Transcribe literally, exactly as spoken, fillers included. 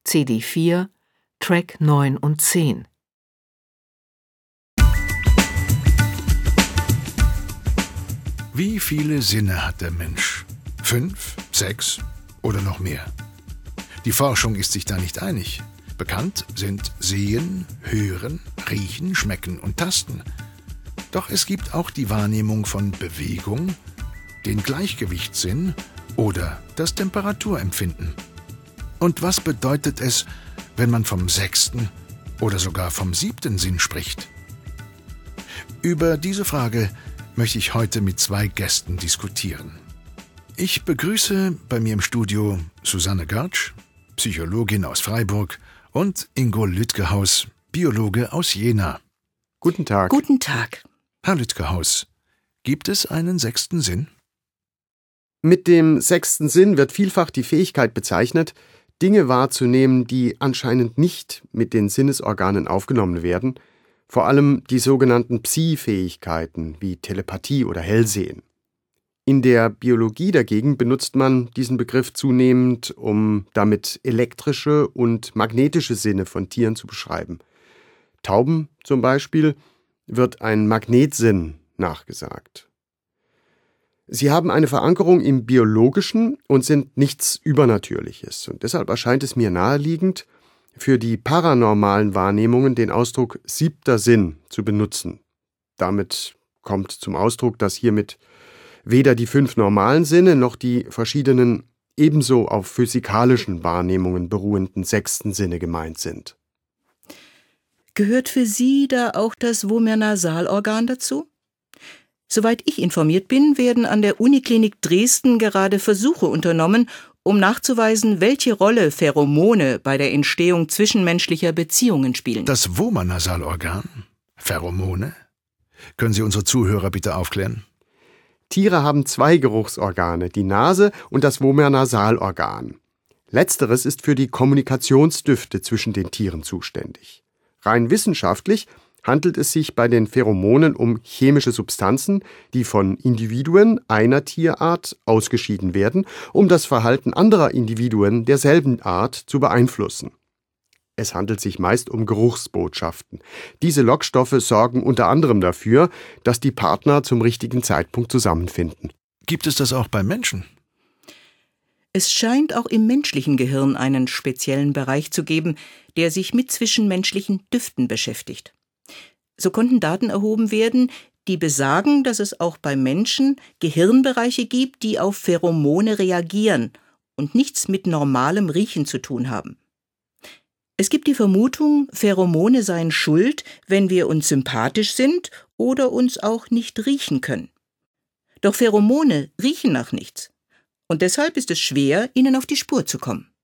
C D vier, Track neun und zehn. Wie viele Sinne hat der Mensch? Fünf, sechs oder noch mehr? Die Forschung ist sich da nicht einig. Bekannt sind Sehen, Hören, Riechen, Schmecken und Tasten. Doch es gibt auch die Wahrnehmung von Bewegung, den Gleichgewichtssinn oder das Temperaturempfinden. Und was bedeutet es, wenn man vom sechsten oder sogar vom siebten Sinn spricht? Über diese Frage möchte ich heute mit zwei Gästen diskutieren. Ich begrüße bei mir im Studio Susanne Görtsch, Psychologin aus Freiburg, und Ingo Lütgehaus, Biologe aus Jena. Guten Tag. Guten Tag. Herr Lütgehaus, gibt es einen sechsten Sinn? Mit dem sechsten Sinn wird vielfach die Fähigkeit bezeichnet, Dinge wahrzunehmen, die anscheinend nicht mit den Sinnesorganen aufgenommen werden, vor allem die sogenannten Psi-Fähigkeiten wie Telepathie oder Hellsehen. In der Biologie dagegen benutzt man diesen Begriff zunehmend, um damit elektrische und magnetische Sinne von Tieren zu beschreiben. Tauben zum Beispiel wird ein Magnetsinn nachgesagt. Sie haben eine Verankerung im Biologischen und sind nichts Übernatürliches. Und deshalb erscheint es mir naheliegend, für die paranormalen Wahrnehmungen den Ausdruck siebter Sinn zu benutzen. Damit kommt zum Ausdruck, dass hiermit weder die fünf normalen Sinne noch die verschiedenen, ebenso auf physikalischen Wahrnehmungen beruhenden sechsten Sinne gemeint sind. Gehört für Sie da auch das Vomernasalorgan dazu? Soweit ich informiert bin, werden an der Uniklinik Dresden gerade Versuche unternommen, um nachzuweisen, welche Rolle Pheromone bei der Entstehung zwischenmenschlicher Beziehungen spielen. Das Vomernasalorgan? Pheromone? Können Sie unsere Zuhörer bitte aufklären? Tiere haben zwei Geruchsorgane, die Nase und das Vomernasalorgan. Letzteres ist für die Kommunikationsdüfte zwischen den Tieren zuständig. Rein wissenschaftlich handelt es sich bei den Pheromonen um chemische Substanzen, die von Individuen einer Tierart ausgeschieden werden, um das Verhalten anderer Individuen derselben Art zu beeinflussen. Es handelt sich meist um Geruchsbotschaften. Diese Lockstoffe sorgen unter anderem dafür, dass die Partner zum richtigen Zeitpunkt zusammenfinden. Gibt es das auch beim Menschen? Es scheint auch im menschlichen Gehirn einen speziellen Bereich zu geben, der sich mit zwischenmenschlichen Düften beschäftigt. So konnten Daten erhoben werden, die besagen, dass es auch bei Menschen Gehirnbereiche gibt, die auf Pheromone reagieren und nichts mit normalem Riechen zu tun haben. Es gibt die Vermutung, Pheromone seien schuld, wenn wir uns sympathisch sind oder uns auch nicht riechen können. Doch Pheromone riechen nach nichts. Und deshalb ist es schwer, ihnen auf die Spur zu kommen.